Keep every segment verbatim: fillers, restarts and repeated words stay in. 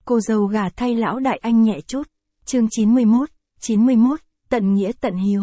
Cô dâu gả thay lão đại anh nhẹ chút. Chương chín mươi mốt, chín mươi mốt, tận nghĩa tận hiếu.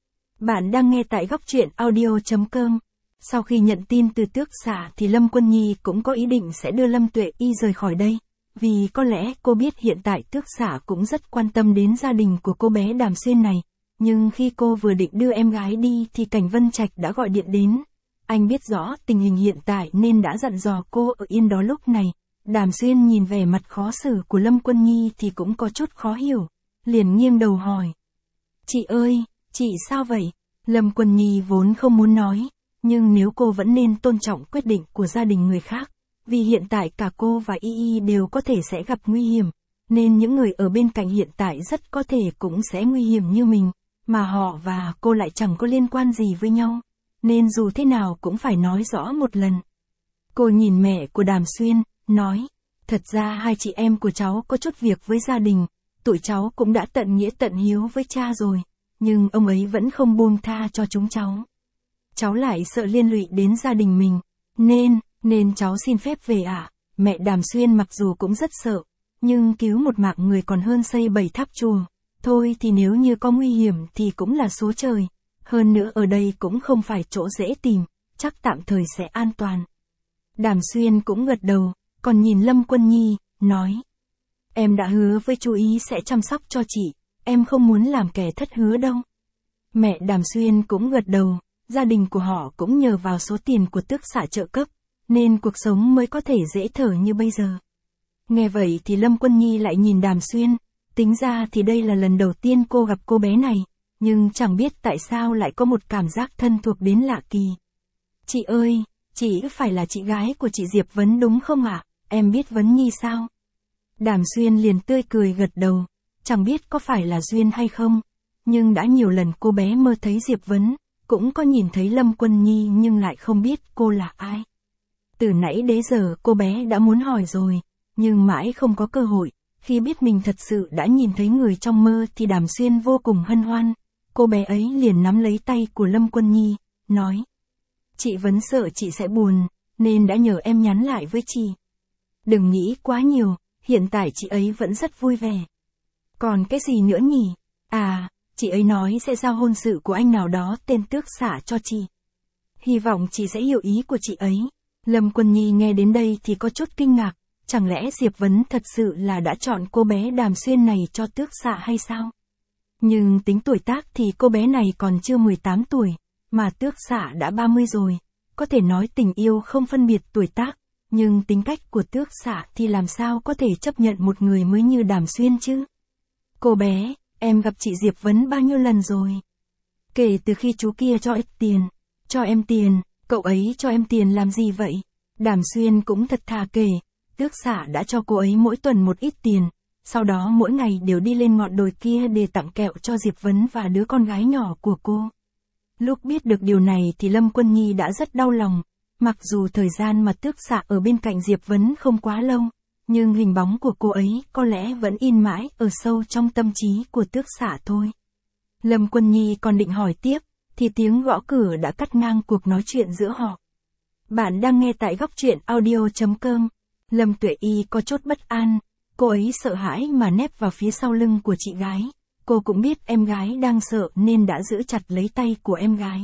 Bạn đang nghe tại góc truyện audio chấm com. Sau khi nhận tin từ tước xạ thì Lâm Quân Nhi cũng có ý định sẽ đưa Lâm Tuệ Y rời khỏi đây. Vì có lẽ cô biết hiện tại tước xạ cũng rất quan tâm đến gia đình của cô bé Đàm Xuyên này. Nhưng khi cô vừa định đưa em gái đi thì Cảnh Vân Trạch đã gọi điện đến. Anh biết rõ tình hình hiện tại nên đã dặn dò cô ở yên đó lúc này. Đàm Xuyên nhìn vẻ mặt khó xử của Lâm Quân Nhi thì cũng có chút khó hiểu. Liền nghiêng đầu hỏi. Chị ơi, chị sao vậy? Lâm Quân Nhi vốn không muốn nói. Nhưng nếu cô vẫn nên tôn trọng quyết định của gia đình người khác. Vì hiện tại cả cô và Y Y đều có thể sẽ gặp nguy hiểm. Nên những người ở bên cạnh hiện tại rất có thể cũng sẽ nguy hiểm như mình. Mà họ và cô lại chẳng có liên quan gì với nhau. Nên dù thế nào cũng phải nói rõ một lần. Cô nhìn mẹ của Đàm Xuyên, nói. Thật ra hai chị em của cháu có chút việc với gia đình. Tụi cháu cũng đã tận nghĩa tận hiếu với cha rồi. Nhưng ông ấy vẫn không buông tha cho chúng cháu. Cháu lại sợ liên lụy đến gia đình mình. Nên, nên cháu xin phép về ạ. À. Mẹ Đàm Xuyên mặc dù cũng rất sợ. Nhưng cứu một mạng người còn hơn xây bảy tháp chùa. Thôi thì nếu như có nguy hiểm thì cũng là số trời. Hơn nữa ở đây cũng không phải chỗ dễ tìm. Chắc tạm thời sẽ an toàn. Đàm Xuyên cũng gật đầu. Còn nhìn Lâm Quân Nhi, nói. Em đã hứa với chú ý sẽ chăm sóc cho chị. Em không muốn làm kẻ thất hứa đâu. Mẹ Đàm Xuyên cũng gật đầu. Gia đình của họ cũng nhờ vào số tiền của tước xạ trợ cấp. Nên cuộc sống mới có thể dễ thở như bây giờ. Nghe vậy thì Lâm Quân Nhi lại nhìn Đàm Xuyên. Tính ra thì đây là lần đầu tiên cô gặp cô bé này. Nhưng chẳng biết tại sao lại có một cảm giác thân thuộc đến lạ kỳ. Chị ơi, chị phải là chị gái của chị Diệp Vấn đúng không ạ? À? Em biết Vấn Nhi sao? Đàm Xuyên liền tươi cười gật đầu. Chẳng biết có phải là duyên hay không. Nhưng đã nhiều lần cô bé mơ thấy Diệp Vấn. Cũng có nhìn thấy Lâm Quân Nhi nhưng lại không biết cô là ai. Từ nãy đến giờ cô bé đã muốn hỏi rồi. Nhưng mãi không có cơ hội. Khi biết mình thật sự đã nhìn thấy người trong mơ thì Đàm Xuyên vô cùng hân hoan. Cô bé ấy liền nắm lấy tay của Lâm Quân Nhi, nói. Chị vẫn sợ chị sẽ buồn, nên đã nhờ em nhắn lại với chị. Đừng nghĩ quá nhiều, hiện tại chị ấy vẫn rất vui vẻ. Còn cái gì nữa nhỉ? À, chị ấy nói sẽ giao hôn sự của anh nào đó tên tước xạ cho chị. Hy vọng chị sẽ hiểu ý của chị ấy. Lâm Quân Nhi nghe đến đây thì có chút kinh ngạc. Chẳng lẽ Diệp Vấn thật sự là đã chọn cô bé Đàm Xuyên này cho tước xạ hay sao? Nhưng tính tuổi tác thì cô bé này còn chưa mười tám tuổi, mà tước xạ đã ba mươi rồi. Có thể nói tình yêu không phân biệt tuổi tác, nhưng tính cách của tước xạ thì làm sao có thể chấp nhận một người mới như Đàm Xuyên chứ? Cô bé, em gặp chị Diệp Vấn bao nhiêu lần rồi? Kể từ khi chú kia cho ít tiền, cho em tiền, cậu ấy cho em tiền làm gì vậy? Đàm Xuyên cũng thật thà kể, tước xạ đã cho cô ấy mỗi tuần một ít tiền. Sau đó mỗi ngày đều đi lên ngọn đồi kia để tặng kẹo cho Diệp Vấn và đứa con gái nhỏ của cô. Lúc biết được điều này thì Lâm Quân Nhi đã rất đau lòng. Mặc dù thời gian mà tước xạ ở bên cạnh Diệp Vấn không quá lâu, nhưng hình bóng của cô ấy có lẽ vẫn in mãi ở sâu trong tâm trí của tước xạ thôi. Lâm Quân Nhi còn định hỏi tiếp, thì tiếng gõ cửa đã cắt ngang cuộc nói chuyện giữa họ. Bạn đang nghe tại góc truyện audio chấm com. Lâm Tuệ Y có chút bất an. Cô ấy sợ hãi mà nép vào phía sau lưng của chị gái. Cô cũng biết em gái đang sợ nên đã giữ chặt lấy tay của em gái.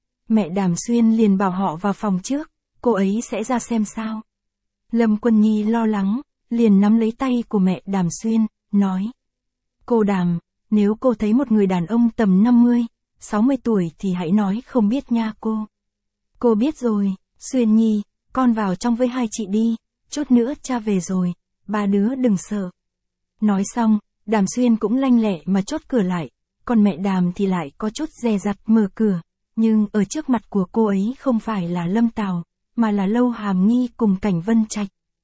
Mẹ Đàm Xuyên liền bảo họ vào phòng trước, cô ấy sẽ ra xem sao. Lâm Quân Nhi lo lắng, liền nắm lấy tay của mẹ Đàm Xuyên, nói. Cô Đàm, nếu cô thấy một người đàn ông tầm năm mươi, sáu mươi tuổi thì hãy nói không biết nha cô. Cô biết rồi, Xuyên Nhi, con vào trong với hai chị đi, chút nữa cha về rồi. Ba đứa đừng sợ. Nói xong, Đàm Xuyên cũng lanh lẹ mà chốt cửa lại, còn mẹ Đàm thì lại có chút dè dặt mở cửa, nhưng ở trước mặt của cô ấy không phải là Lâm Tào, mà là Lâu Hàm Nghi cùng Cảnh Vân Trạch.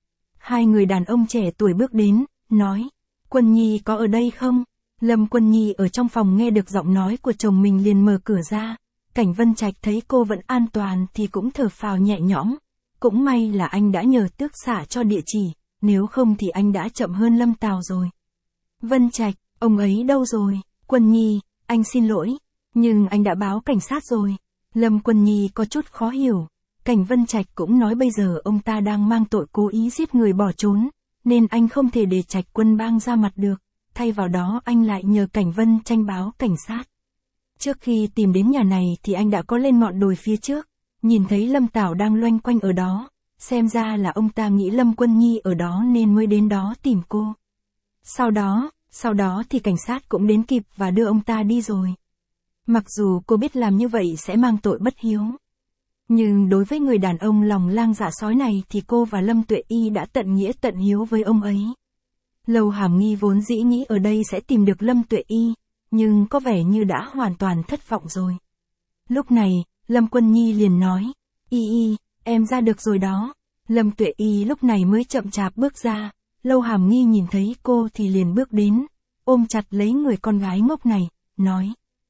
Hai người đàn ông trẻ tuổi bước đến, nói, Quân Nhi có ở đây không? Lâm Quân Nhi ở trong phòng nghe được giọng nói của chồng mình liền mở cửa ra, Cảnh Vân Trạch thấy cô vẫn an toàn thì cũng thở phào nhẹ nhõm, cũng may là anh đã nhờ tước xạ cho địa chỉ. Nếu không thì anh đã chậm hơn Lâm Tào rồi. Vân Trạch, ông ấy đâu rồi? Quân Nhi, anh xin lỗi. Nhưng anh đã báo cảnh sát rồi. Lâm Quân Nhi có chút khó hiểu. Cảnh Vân Trạch cũng nói bây giờ ông ta đang mang tội cố ý giết người bỏ trốn. nên anh không thể để Trạch Quân Bang ra mặt được, thay vào đó anh lại nhờ Cảnh Vân Tranh báo cảnh sát. Trước khi tìm đến nhà này thì anh đã có lên ngọn đồi phía trước, nhìn thấy Lâm Tảo đang loanh quanh ở đó, xem ra là ông ta nghĩ Lâm Quân Nhi ở đó nên mới đến đó tìm cô. Sau đó, sau đó thì cảnh sát cũng đến kịp và đưa ông ta đi rồi. Mặc dù cô biết làm như vậy sẽ mang tội bất hiếu. Nhưng đối với người đàn ông lòng lang dạ sói này thì cô và Lâm Tuệ Y đã tận nghĩa tận hiếu với ông ấy. Lầu Hàm Nghi vốn dĩ nghĩ ở đây sẽ tìm được Lâm Tuệ Y, nhưng có vẻ như đã hoàn toàn thất vọng rồi. Lúc này, Lâm Quân Nhi liền nói, Y Y, em ra được rồi đó. Lâm Tuệ Y lúc này mới chậm chạp bước ra, Lầu Hàm Nghi nhìn thấy cô thì liền bước đến, ôm chặt lấy người con gái ngốc này, nói.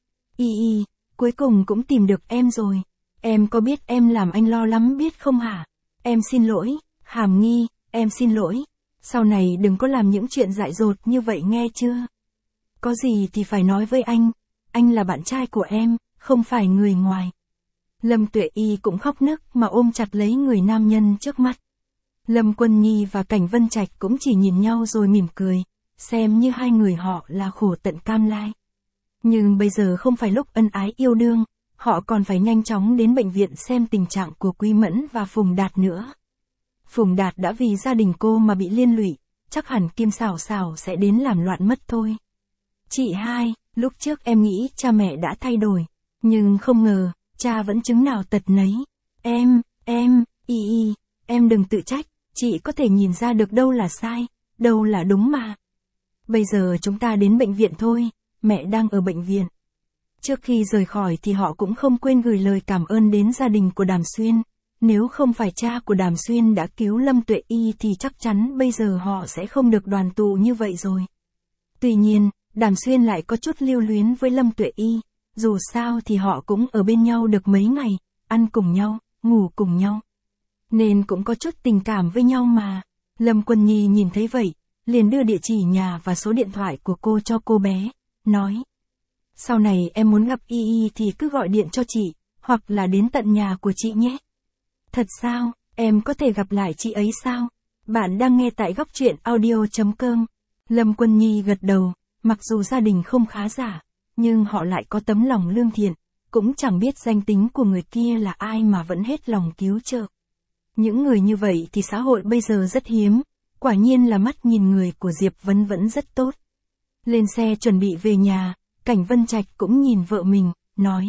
Y Y, cuối cùng cũng tìm được em rồi. Em có biết em làm anh lo lắm biết không hả? Em xin lỗi, Hàm Nghi, em xin lỗi. Sau này đừng có làm những chuyện dại dột như vậy nghe chưa? Có gì thì phải nói với anh, anh là bạn trai của em, không phải người ngoài. Lâm Tuệ Y cũng khóc nức mà ôm chặt lấy người nam nhân trước mắt. Lâm Quân Nhi và Cảnh Vân Trạch cũng chỉ nhìn nhau rồi mỉm cười, xem như hai người họ là khổ tận cam lai. Nhưng bây giờ không phải lúc ân ái yêu đương, họ còn phải nhanh chóng đến bệnh viện xem tình trạng của Quý Mẫn và Phùng Đạt nữa. Phùng Đạt đã vì gia đình cô mà bị liên lụy, chắc hẳn Kim Sảo Sảo sẽ đến làm loạn mất thôi. Chị hai, lúc trước em nghĩ cha mẹ đã thay đổi, nhưng không ngờ, cha vẫn chứng nào tật nấy. Em, em, Y Y, em đừng tự trách, chị có thể nhìn ra được đâu là sai, đâu là đúng mà. Bây giờ chúng ta đến bệnh viện thôi, mẹ đang ở bệnh viện. Trước khi rời khỏi thì họ cũng không quên gửi lời cảm ơn đến gia đình của Đàm Xuyên. Nếu không phải cha của Đàm Xuyên đã cứu Lâm Tuệ Y thì chắc chắn bây giờ họ sẽ không được đoàn tụ như vậy rồi. Tuy nhiên, Đàm Xuyên lại có chút lưu luyến với Lâm Tuệ Y. Dù sao thì họ cũng ở bên nhau được mấy ngày, ăn cùng nhau, ngủ cùng nhau. Nên cũng có chút tình cảm với nhau mà. Lâm Quân Nhi nhìn thấy vậy, liền đưa địa chỉ nhà và số điện thoại của cô cho cô bé, nói. Sau này em muốn gặp Y Y thì cứ gọi điện cho chị, hoặc là đến tận nhà của chị nhé. Thật sao, em có thể gặp lại chị ấy sao? Bạn đang nghe tại góc truyện audio chấm com. Lâm Quân Nhi gật đầu, mặc dù gia đình không khá giả, nhưng họ lại có tấm lòng lương thiện, cũng chẳng biết danh tính của người kia là ai mà vẫn hết lòng cứu trợ. Những người như vậy thì xã hội bây giờ rất hiếm, quả nhiên là mắt nhìn người của Diệp Vân vẫn rất tốt. Lên xe chuẩn bị về nhà, Cảnh Vân Trạch cũng nhìn vợ mình, nói.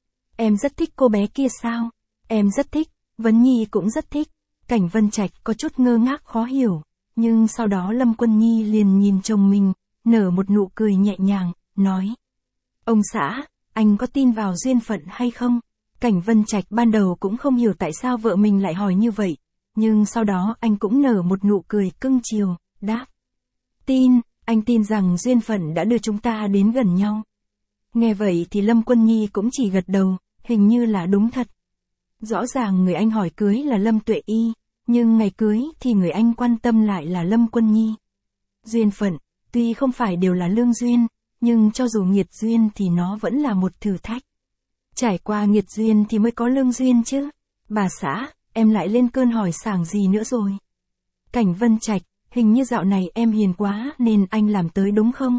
Em rất thích cô bé kia sao? Em rất thích, Vấn Nhi cũng rất thích. Cảnh Vân Trạch có chút ngơ ngác khó hiểu, nhưng sau đó Lâm Quân Nhi liền nhìn chồng mình, nở một nụ cười nhẹ nhàng, nói. Ông xã, anh có tin vào duyên phận hay không? Cảnh Vân Trạch ban đầu cũng không hiểu tại sao vợ mình lại hỏi như vậy, nhưng sau đó anh cũng nở một nụ cười cưng chiều, đáp. Tin, anh tin rằng duyên phận đã đưa chúng ta đến gần nhau. Nghe vậy thì Lâm Quân Nhi cũng chỉ gật đầu, hình như là đúng thật. Rõ ràng người anh hỏi cưới là Lâm Tuệ Y, nhưng ngày cưới thì người anh quan tâm lại là Lâm Quân Nhi. Duyên phận, tuy không phải đều là lương duyên, nhưng cho dù nghiệt duyên thì nó vẫn là một thử thách. Trải qua nghiệt duyên thì mới có lương duyên chứ. Bà xã, em lại lên cơn hỏi sảng gì nữa rồi? Cảnh Vân Trạch, hình như dạo này em hiền quá nên anh làm tới đúng không?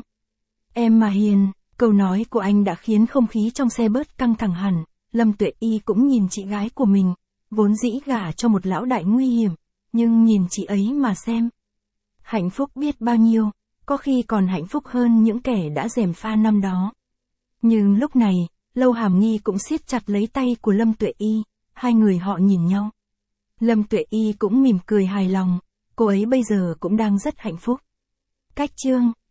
Em mà hiền, câu nói của anh đã khiến không khí trong xe bớt căng thẳng hẳn. Lâm Tuệ Y cũng nhìn chị gái của mình, vốn dĩ gả cho một lão đại nguy hiểm, nhưng nhìn chị ấy mà xem. Hạnh phúc biết bao nhiêu, có khi còn hạnh phúc hơn những kẻ đã gièm pha năm đó. Nhưng lúc này, Lâu Hàm Nghi cũng siết chặt lấy tay của Lâm Tuệ Y, hai người họ nhìn nhau. Lâm Tuệ Y cũng mỉm cười hài lòng, cô ấy bây giờ cũng đang rất hạnh phúc. Cách chương